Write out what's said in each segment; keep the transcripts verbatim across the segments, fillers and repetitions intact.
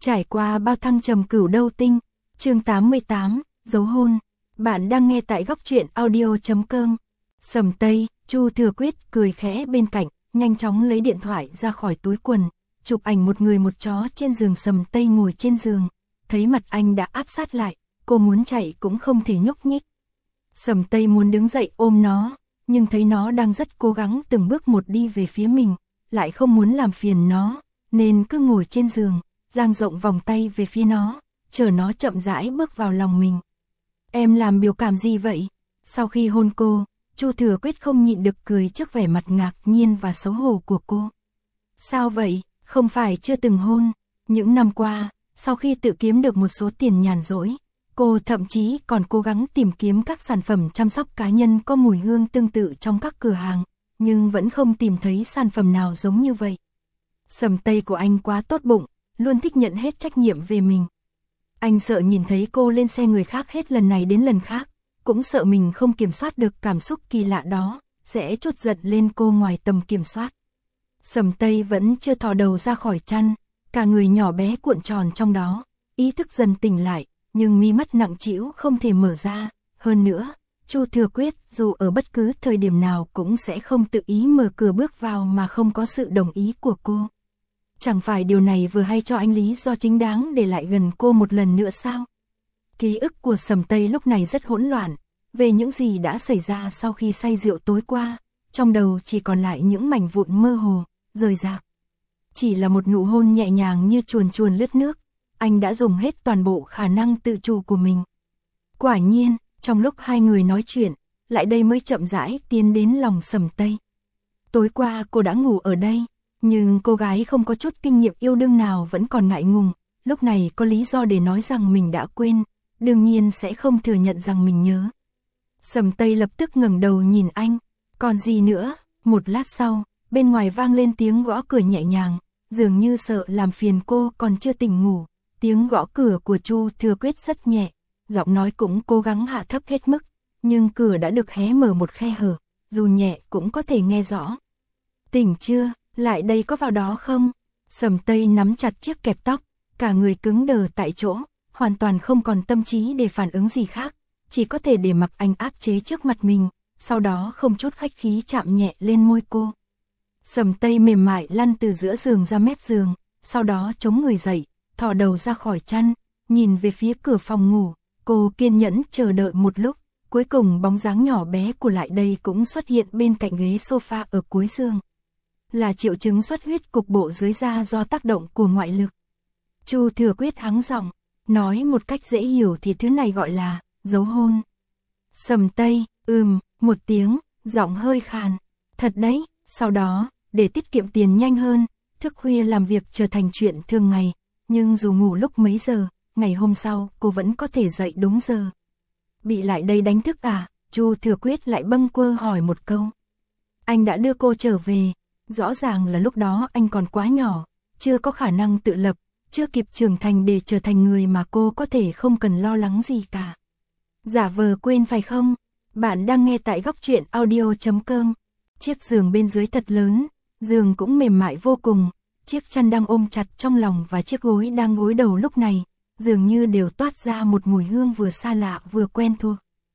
Trải qua bao thăng trầm cửu đâu tinh, chương tám mươi tám, dấu hôn. Bạn đang nghe tại góc truyện audio chấm com. Sầm Tây, Chu Thừa Quyết cười khẽ bên cạnh, nhanh chóng lấy điện thoại ra khỏi túi quần, chụp ảnh một người một chó trên giường. Sầm Tây ngồi trên giường, thấy mặt anh đã áp sát lại, cô muốn chạy cũng không thể nhúc nhích. Sầm Tây muốn đứng dậy ôm nó, nhưng thấy nó đang rất cố gắng từng bước một đi về phía mình, lại không muốn làm phiền nó, nên cứ ngồi trên giường, dang rộng vòng tay về phía nó, chờ nó chậm rãi bước vào lòng mình. Em làm biểu cảm gì vậy? Sau khi hôn cô, Chu Thừa Quyết không nhịn được cười trước vẻ mặt ngạc nhiên và xấu hổ của cô. Sao vậy? Không phải chưa từng hôn. Những năm qua, sau khi tự kiếm được một số tiền nhàn rỗi, cô thậm chí còn cố gắng tìm kiếm các sản phẩm chăm sóc cá nhân có mùi hương tương tự trong các cửa hàng, nhưng vẫn không tìm thấy sản phẩm nào giống như vậy. Sầm Tây của anh quá tốt bụng, luôn thích nhận hết trách nhiệm về mình. Anh sợ nhìn thấy cô lên xe người khác hết lần này đến lần khác, cũng sợ mình không kiểm soát được cảm xúc kỳ lạ đó, sẽ trút giận lên cô ngoài tầm kiểm soát. Sầm Tây vẫn chưa thò đầu ra khỏi chăn, cả người nhỏ bé cuộn tròn trong đó, ý thức dần tỉnh lại, nhưng mi mắt nặng trĩu không thể mở ra. Hơn nữa, Chu Thừa Quyết dù ở bất cứ thời điểm nào cũng sẽ không tự ý mở cửa bước vào mà không có sự đồng ý của cô. Chẳng phải điều này vừa hay cho anh lý do chính đáng để lại gần cô một lần nữa sao? Ký ức của Sầm Tây lúc này rất hỗn loạn, về những gì đã xảy ra sau khi say rượu tối qua, trong đầu chỉ còn lại những mảnh vụn mơ hồ, rời rạc. Chỉ là một nụ hôn nhẹ nhàng như chuồn chuồn lướt nước, anh đã dùng hết toàn bộ khả năng tự chủ của mình. Quả nhiên, trong lúc hai người nói chuyện, lại đây mới chậm rãi tiến đến lòng Sầm Tây. Tối qua cô đã ngủ ở đây, nhưng cô gái không có chút kinh nghiệm yêu đương nào vẫn còn ngại ngùng, lúc này có lý do để nói rằng mình đã quên, đương nhiên sẽ không thừa nhận rằng mình nhớ. Sầm Tây lập tức ngẩng đầu nhìn anh, còn gì nữa? Một lát sau, bên ngoài vang lên tiếng gõ cửa nhẹ nhàng, dường như sợ làm phiền cô còn chưa tỉnh ngủ. Tiếng gõ cửa của Chu Thừa Quyết rất nhẹ, giọng nói cũng cố gắng hạ thấp hết mức, nhưng cửa đã được hé mở một khe hở, dù nhẹ cũng có thể nghe rõ. Tỉnh chưa? Lại đây có vào đó không? Sầm Tây nắm chặt chiếc kẹp tóc, cả người cứng đờ tại chỗ, hoàn toàn không còn tâm trí để phản ứng gì khác, chỉ có thể để mặc anh áp chế trước mặt mình, sau đó không chút khách khí chạm nhẹ lên môi cô. Sầm Tây mềm mại lăn từ giữa giường ra mép giường, sau đó chống người dậy, thò đầu ra khỏi chăn, nhìn về phía cửa phòng ngủ, cô kiên nhẫn chờ đợi một lúc, cuối cùng bóng dáng nhỏ bé của lại đây cũng xuất hiện bên cạnh ghế sofa ở cuối giường. Là triệu chứng xuất huyết cục bộ dưới da do tác động của ngoại lực. Chu Thừa Quyết hắng giọng, nói một cách dễ hiểu thì thứ này gọi là dấu hôn. Sầm Tây, ừm, một tiếng, giọng hơi khàn. Thật đấy, sau đó, để tiết kiệm tiền nhanh hơn, thức khuya làm việc trở thành chuyện thường ngày, nhưng dù ngủ lúc mấy giờ, ngày hôm sau cô vẫn có thể dậy đúng giờ. Bị lại đây đánh thức à? Chu Thừa Quyết lại bâng quơ hỏi một câu. Anh đã đưa cô trở về. Rõ ràng là lúc đó anh còn quá nhỏ, chưa có khả năng tự lập, chưa kịp trưởng thành để trở thành người mà cô có thể không cần lo lắng gì cả. Giả vờ quên phải không? Bạn đang nghe tại góc truyện audio chấm com. Chiếc giường bên dưới thật lớn, giường cũng mềm mại vô cùng, chiếc chăn đang ôm chặt trong lòng và chiếc gối đang gối đầu lúc này, dường như đều toát ra một mùi hương vừa xa lạ vừa quen thuộc.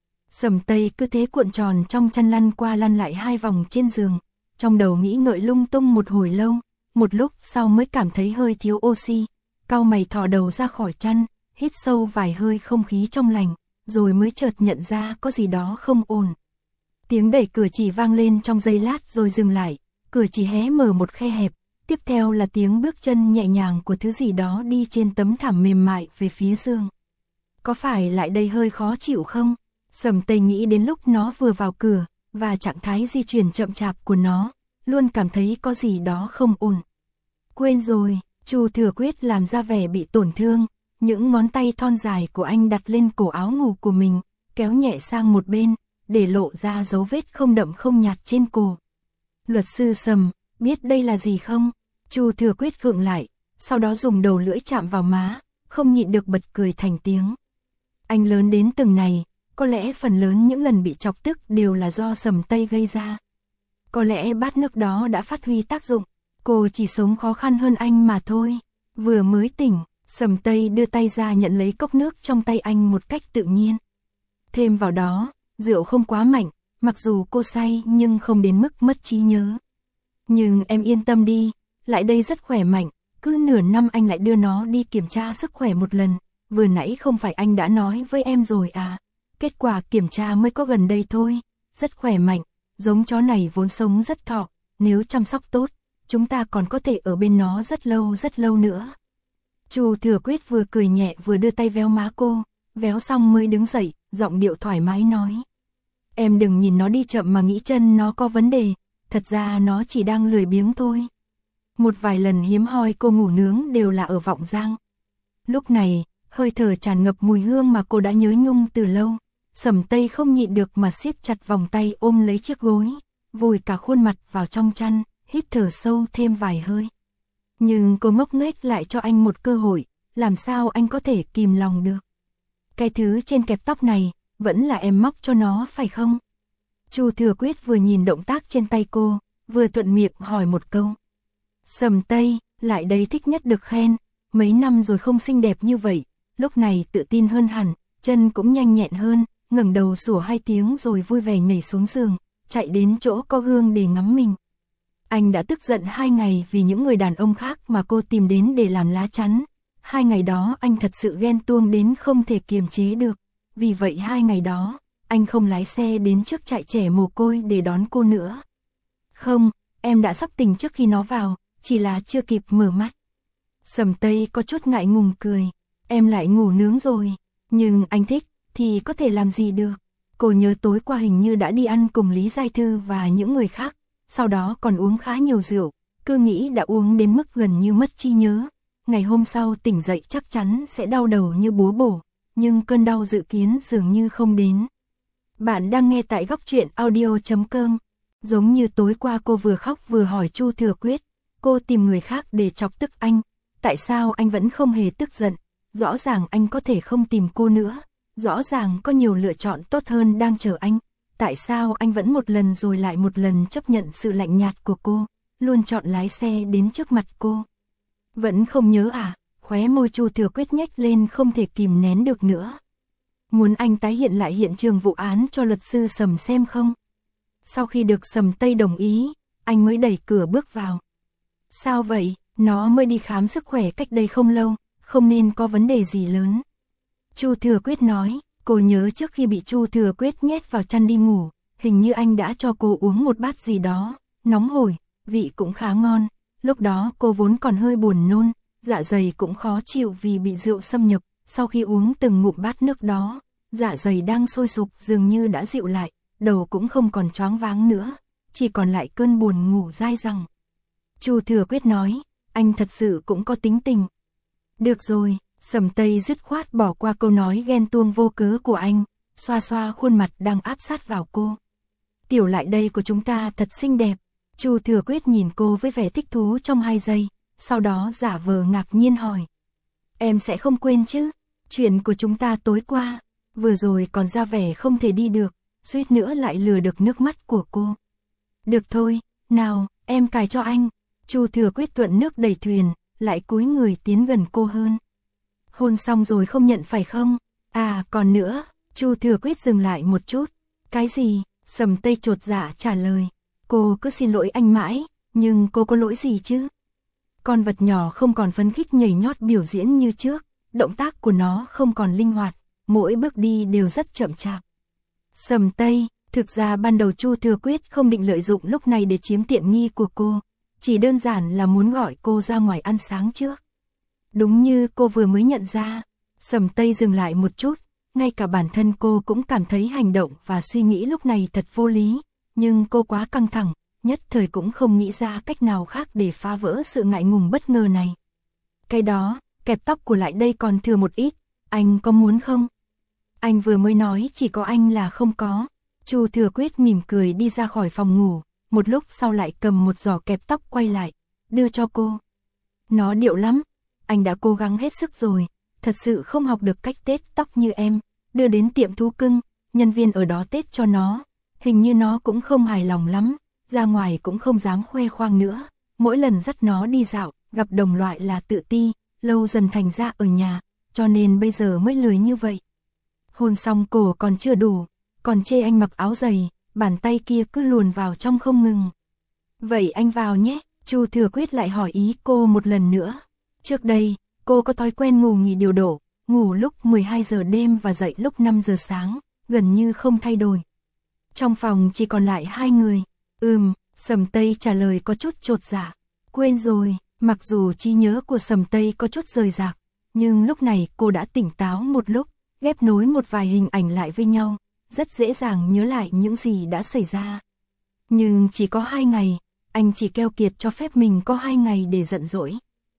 Sầm Tây cứ thế cuộn tròn trong chăn lăn qua lăn lại hai vòng trên giường. Trong đầu nghĩ ngợi lung tung một hồi lâu, một lúc sau mới cảm thấy hơi thiếu oxy, cau mày thò đầu ra khỏi chăn, hít sâu vài hơi không khí trong lành, rồi mới chợt nhận ra có gì đó không ổn. Tiếng đẩy cửa chỉ vang lên trong giây lát rồi dừng lại, cửa chỉ hé mở một khe hẹp, tiếp theo là tiếng bước chân nhẹ nhàng của thứ gì đó đi trên tấm thảm mềm mại về phía giường. Có phải lại đây hơi khó chịu không? Sầm Tây nghĩ đến lúc nó vừa vào cửa, và trạng thái di chuyển chậm chạp của nó, luôn cảm thấy có gì đó không ổn. Quên rồi, Chu Thừa Quyết làm ra vẻ bị tổn thương, những ngón tay thon dài của anh đặt lên cổ áo ngủ của mình, kéo nhẹ sang một bên, để lộ ra dấu vết không đậm không nhạt trên cổ. Luật sư Sầm, biết đây là gì không? Chu Thừa Quyết khựng lại, sau đó dùng đầu lưỡi chạm vào má, không nhịn được bật cười thành tiếng. Anh lớn đến từng này, có lẽ phần lớn những lần bị chọc tức đều là do Sầm Tây gây ra. Có lẽ bát nước đó đã phát huy tác dụng, cô chỉ sống khó khăn hơn anh mà thôi. Vừa mới tỉnh, Sầm Tây đưa tay ra nhận lấy cốc nước trong tay anh một cách tự nhiên. Thêm vào đó, rượu không quá mạnh, mặc dù cô say nhưng không đến mức mất trí nhớ. Nhưng em yên tâm đi, lại đây rất khỏe mạnh, cứ nửa năm anh lại đưa nó đi kiểm tra sức khỏe một lần, vừa nãy không phải anh đã nói với em rồi à, kết quả kiểm tra mới có gần đây thôi, rất khỏe mạnh, giống chó này vốn sống rất thọ, nếu chăm sóc tốt, chúng ta còn có thể ở bên nó rất lâu rất lâu nữa. Chu Thừa Quyết vừa cười nhẹ vừa đưa tay véo má cô, véo xong mới đứng dậy, giọng điệu thoải mái nói. Em đừng nhìn nó đi chậm mà nghĩ chân nó có vấn đề, thật ra nó chỉ đang lười biếng thôi. Một vài lần hiếm hoi cô ngủ nướng đều là ở Vọng Giang. Lúc này, hơi thở tràn ngập mùi hương mà cô đã nhớ nhung từ lâu. Sầm Tây không nhịn được mà siết chặt vòng tay ôm lấy chiếc gối, vùi cả khuôn mặt vào trong chăn, hít thở sâu thêm vài hơi. Nhưng cô ngốc nghếch lại cho anh một cơ hội, làm sao anh có thể kìm lòng được. Cái thứ trên kẹp tóc này, vẫn là em móc cho nó phải không? Chu Thừa Quyết vừa nhìn động tác trên tay cô, vừa thuận miệng hỏi một câu. Sầm Tây, lại đây thích nhất được khen, mấy năm rồi không xinh đẹp như vậy, lúc này tự tin hơn hẳn, chân cũng nhanh nhẹn hơn, ngẩng đầu sủa hai tiếng rồi vui vẻ nhảy xuống giường, chạy đến chỗ có gương để ngắm mình. Anh đã tức giận hai ngày vì những người đàn ông khác mà cô tìm đến để làm lá chắn. Hai ngày đó anh thật sự ghen tuông đến không thể kiềm chế được. Vì vậy hai ngày đó, anh không lái xe đến trước trại trẻ mồ côi để đón cô nữa. Không, em đã sắp tỉnh trước khi nó vào, chỉ là chưa kịp mở mắt. Sầm Tây có chút ngại ngùng cười. Em lại ngủ nướng rồi, nhưng anh thích, thì có thể làm gì được. Cô nhớ tối qua hình như đã đi ăn cùng Lý Giai Thư và những người khác, sau đó còn uống khá nhiều rượu, cứ nghĩ đã uống đến mức gần như mất trí nhớ. Ngày hôm sau tỉnh dậy chắc chắn sẽ đau đầu như búa bổ, nhưng cơn đau dự kiến dường như không đến. Bạn đang nghe tại góc truyện audio chấm com. Giống như tối qua cô vừa khóc vừa hỏi Chu Thừa Quyết, cô tìm người khác để chọc tức anh, tại sao anh vẫn không hề tức giận, rõ ràng anh có thể không tìm cô nữa, rõ ràng có nhiều lựa chọn tốt hơn đang chờ anh, tại sao anh vẫn một lần rồi lại một lần chấp nhận sự lạnh nhạt của cô, luôn chọn lái xe đến trước mặt cô. Vẫn không nhớ à? Khóe môi Chu Thừa Quyết nhếch lên không thể kìm nén được nữa. Muốn anh tái hiện lại hiện trường vụ án cho luật sư Sầm xem không? Sau khi được Sầm Tây đồng ý, anh mới đẩy cửa bước vào. Sao vậy? Nó mới đi khám sức khỏe cách đây không lâu, không nên có vấn đề gì lớn. Chu Thừa Quyết nói, cô nhớ trước khi bị Chu Thừa Quyết nhét vào chăn đi ngủ, hình như anh đã cho cô uống một bát gì đó, nóng hổi, vị cũng khá ngon. Lúc đó cô vốn còn hơi buồn nôn, dạ dày cũng khó chịu vì bị rượu xâm nhập, sau khi uống từng ngụm bát nước đó, dạ dày đang sôi sục dường như đã dịu lại, đầu cũng không còn choáng váng nữa, chỉ còn lại cơn buồn ngủ dai dẳng. Chu Thừa Quyết nói, anh thật sự cũng có tính tình. Được rồi, Sầm Tây dứt khoát bỏ qua câu nói ghen tuông vô cớ của anh, xoa xoa khuôn mặt đang áp sát vào cô. Tiểu lại đây của chúng ta thật xinh đẹp. Chu Thừa Quyết nhìn cô với vẻ thích thú trong hai giây, sau đó giả vờ ngạc nhiên hỏi. Em sẽ không quên chứ, chuyện của chúng ta tối qua, vừa rồi còn ra vẻ không thể đi được, suýt nữa lại lừa được nước mắt của cô. Được thôi, nào, em cài cho anh. Chu Thừa Quyết thuận nước đẩy thuyền, lại cúi người tiến gần cô hơn. Hôn xong rồi không nhận phải không? À, còn nữa. Chu Thừa Quyết dừng lại một chút. Cái gì? Sầm Tây chột dạ trả lời. Cô cứ xin lỗi anh mãi, nhưng cô có lỗi gì chứ? Con vật nhỏ không còn phấn khích nhảy nhót biểu diễn như trước, động tác của nó không còn linh hoạt, mỗi bước đi đều rất chậm chạp. Sầm Tây, thực ra ban đầu Chu Thừa Quyết không định lợi dụng lúc này để chiếm tiện nghi của cô, chỉ đơn giản là muốn gọi cô ra ngoài ăn sáng trước. Đúng như cô vừa mới nhận ra, Sầm Tây dừng lại một chút, ngay cả bản thân cô cũng cảm thấy hành động và suy nghĩ lúc này thật vô lý, nhưng cô quá căng thẳng, nhất thời cũng không nghĩ ra cách nào khác để phá vỡ sự ngại ngùng bất ngờ này. Cái đó, kẹp tóc của lại đây còn thừa một ít, anh có muốn không? Anh vừa mới nói chỉ có anh là không có. Chu Thừa Quyết mỉm cười đi ra khỏi phòng ngủ, một lúc sau lại cầm một giỏ kẹp tóc quay lại, đưa cho cô. Nó điệu lắm, anh đã cố gắng hết sức rồi, thật sự không học được cách tết tóc như em, đưa đến tiệm thú cưng, nhân viên ở đó tết cho nó, hình như nó cũng không hài lòng lắm, ra ngoài cũng không dám khoe khoang nữa, mỗi lần dắt nó đi dạo, gặp đồng loại là tự ti, lâu dần thành ra ở nhà, cho nên bây giờ mới lười như vậy. Hôn xong cổ còn chưa đủ, còn chê anh mặc áo dày, bàn tay kia cứ luồn vào trong không ngừng. Vậy anh vào nhé, Chu Thừa Quyết lại hỏi ý cô một lần nữa. Trước đây, cô có thói quen ngủ nghỉ điều độ, ngủ lúc mười hai giờ đêm và dậy lúc năm giờ sáng, gần như không thay đổi. Trong phòng chỉ còn lại hai người. Ừm, Sầm Tây trả lời có chút chột dạ. Quên rồi, mặc dù trí nhớ của Sầm Tây có chút rời rạc, nhưng lúc này cô đã tỉnh táo một lúc, ghép nối một vài hình ảnh lại với nhau, rất dễ dàng nhớ lại những gì đã xảy ra. Nhưng chỉ có hai ngày, anh chỉ keo kiệt cho phép mình có hai ngày để giận dỗi.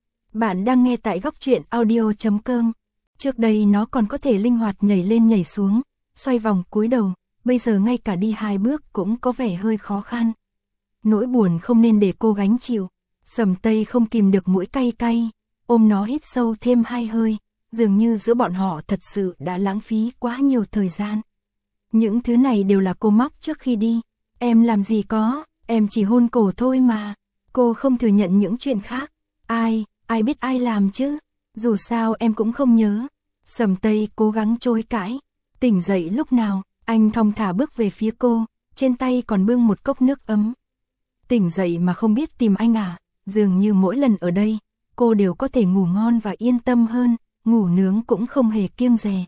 Bạn đang nghe tại góc truyện audio chấm com. Trước đây nó còn có thể linh hoạt nhảy lên nhảy xuống, xoay vòng cúi đầu, bây giờ ngay cả đi hai bước cũng có vẻ hơi khó khăn. Nỗi buồn không nên để cô gánh chịu. Sầm Tây không kìm được mũi cay cay, ôm nó hít sâu thêm hai hơi, dường như giữa bọn họ thật sự đã lãng phí quá nhiều thời gian. Những thứ này đều là cô móc trước khi đi. Em làm gì có, em chỉ hôn cổ thôi mà. Cô không thừa nhận những chuyện khác. Ai, ai biết ai làm chứ? Dù sao em cũng không nhớ. Sầm Tây cố gắng chối cãi. Tỉnh dậy lúc nào, anh thong thả bước về phía cô, trên tay còn bưng một cốc nước ấm. Tỉnh dậy mà không biết tìm anh à? Dường như mỗi lần ở đây, cô đều có thể ngủ ngon và yên tâm hơn, ngủ nướng cũng không hề kiêng dè.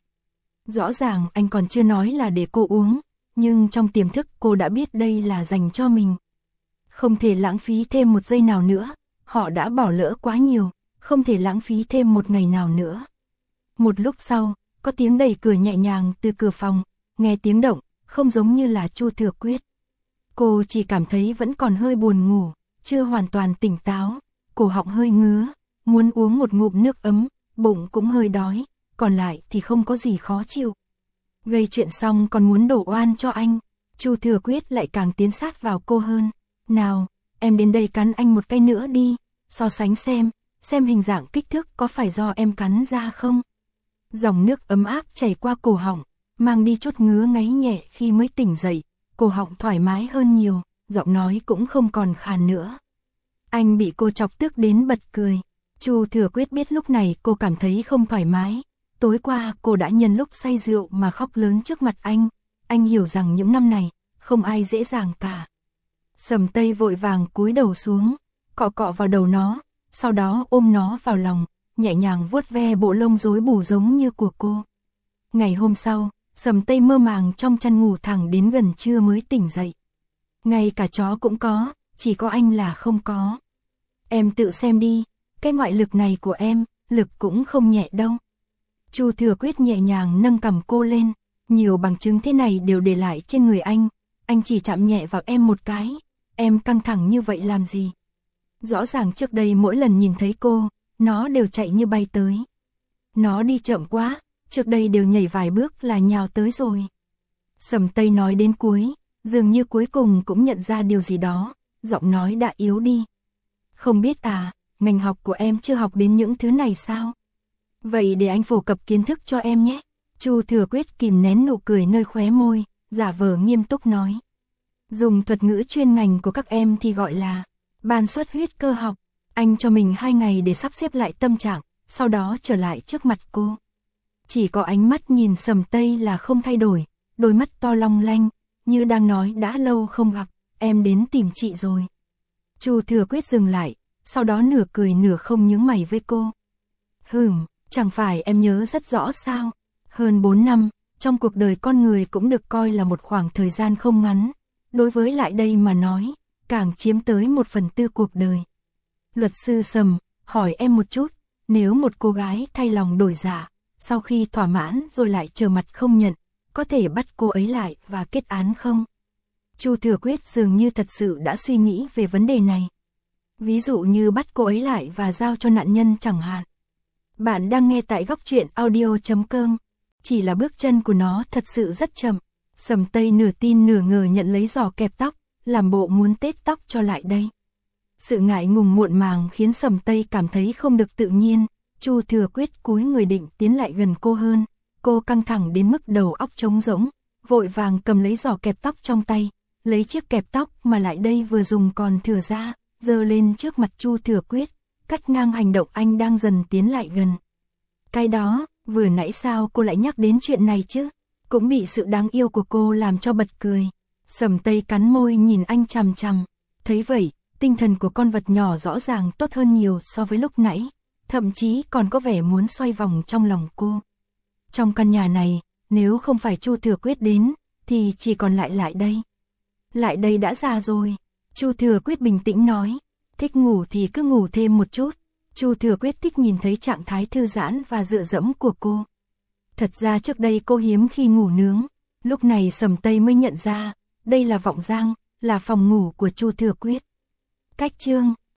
Rõ ràng anh còn chưa nói là để cô uống, nhưng trong tiềm thức cô đã biết đây là dành cho mình. Không thể lãng phí thêm một giây nào nữa, họ đã bỏ lỡ quá nhiều, không thể lãng phí thêm một ngày nào nữa. Một lúc sau, có tiếng đẩy cửa nhẹ nhàng từ cửa phòng, nghe tiếng động, không giống như là Chu Thừa Quyết. Cô chỉ cảm thấy vẫn còn hơi buồn ngủ, chưa hoàn toàn tỉnh táo, cổ họng hơi ngứa, muốn uống một ngụm nước ấm, bụng cũng hơi đói, còn lại thì không có gì khó chịu. Gây chuyện xong còn muốn đổ oan cho anh, Chu Thừa Quyết lại càng tiến sát vào cô hơn. Nào, em đến đây cắn anh một cái nữa đi, so sánh xem, xem hình dạng kích thước có phải do em cắn ra không. Dòng nước ấm áp chảy qua cổ họng, mang đi chút ngứa ngáy nhẹ khi mới tỉnh dậy, cổ họng thoải mái hơn nhiều, giọng nói cũng không còn khàn nữa. Anh bị cô chọc tức đến bật cười. Chu Thừa Quyết biết lúc này cô cảm thấy không thoải mái. Tối qua cô đã nhân lúc say rượu mà khóc lớn trước mặt anh. Anh hiểu rằng những năm này, không ai dễ dàng cả. Sầm Tây vội vàng cúi đầu xuống, cọ cọ vào đầu nó, sau đó ôm nó vào lòng, nhẹ nhàng vuốt ve bộ lông rối bù giống như của cô. Ngày hôm sau, Sầm Tây mơ màng trong chăn ngủ thẳng đến gần trưa mới tỉnh dậy. Ngay cả chó cũng có, chỉ có anh là không có. Em tự xem đi, cái ngoại lực này của em, lực cũng không nhẹ đâu. Chu Thừa Quyết nhẹ nhàng nâng cằm cô lên, nhiều bằng chứng thế này đều để lại trên người anh. Anh chỉ chạm nhẹ vào em một cái, em căng thẳng như vậy làm gì? Rõ ràng trước đây mỗi lần nhìn thấy cô, nó đều chạy như bay tới. Nó đi chậm quá, trước đây đều nhảy vài bước là nhào tới rồi. Sầm Tây nói đến cuối, dường như cuối cùng cũng nhận ra điều gì đó, giọng nói đã yếu đi. Không biết à, ngành học của em chưa học đến những thứ này sao? Vậy để anh phổ cập kiến thức cho em nhé. Chu Thừa Quyết kìm nén nụ cười nơi khóe môi, giả vờ nghiêm túc nói. Dùng thuật ngữ chuyên ngành của các em thì gọi là ban xuất huyết cơ học. Anh cho mình hai ngày để sắp xếp lại tâm trạng, sau đó trở lại trước mặt cô. Chỉ có ánh mắt nhìn Sầm Tây là không thay đổi, đôi mắt to long lanh, như đang nói đã lâu không gặp, em đến tìm chị rồi. Chu Thừa Quyết dừng lại, sau đó nửa cười nửa không nhướng mày với cô. Hừm, chẳng phải em nhớ rất rõ sao? Hơn bốn năm, trong cuộc đời con người cũng được coi là một khoảng thời gian không ngắn. Đối với lại đây mà nói, càng chiếm tới một phần tư cuộc đời. Luật sư Sầm, hỏi em một chút, nếu một cô gái thay lòng đổi dạ, sau khi thỏa mãn rồi lại trở mặt không nhận, có thể bắt cô ấy lại và kết án không? Chu Thừa Quyết dường như thật sự đã suy nghĩ về vấn đề này. Ví dụ như bắt cô ấy lại và giao cho nạn nhân chẳng hạn. Bạn đang nghe tại góc truyện audio chấm com. Chỉ là bước chân của nó thật sự rất chậm. Sầm Tây nửa tin nửa ngờ nhận lấy giò kẹp tóc, làm bộ muốn tết tóc cho lại đây. Sự ngại ngùng muộn màng khiến Sầm Tây cảm thấy không được tự nhiên. Chu Thừa Quyết cúi người định tiến lại gần cô hơn. Cô căng thẳng đến mức đầu óc trống rỗng, vội vàng cầm lấy giò kẹp tóc trong tay, lấy chiếc kẹp tóc mà lại đây vừa dùng còn thừa ra, giơ lên trước mặt Chu Thừa Quyết, cắt ngang hành động anh đang dần tiến lại gần. Cái đó, vừa nãy sao cô lại nhắc đến chuyện này chứ? Cũng bị sự đáng yêu của cô làm cho bật cười. Sầm Tây cắn môi nhìn anh chằm chằm. Thấy vậy, tinh thần của con vật nhỏ rõ ràng tốt hơn nhiều so với lúc nãy. Thậm chí còn có vẻ muốn xoay vòng trong lòng cô. Trong căn nhà này, nếu không phải Chu Thừa Quyết đến, thì chỉ còn lại lại đây. Lại đây đã già rồi. Chu Thừa Quyết bình tĩnh nói. Thích ngủ thì cứ ngủ thêm một chút. Chu Thừa Quyết thích nhìn thấy trạng thái thư giãn và dựa dẫm của cô. Thật ra trước đây cô hiếm khi ngủ nướng. Lúc này Sầm Tây mới nhận ra, đây là vọng giang, là phòng ngủ của Chu Thừa Quyết. Cách chương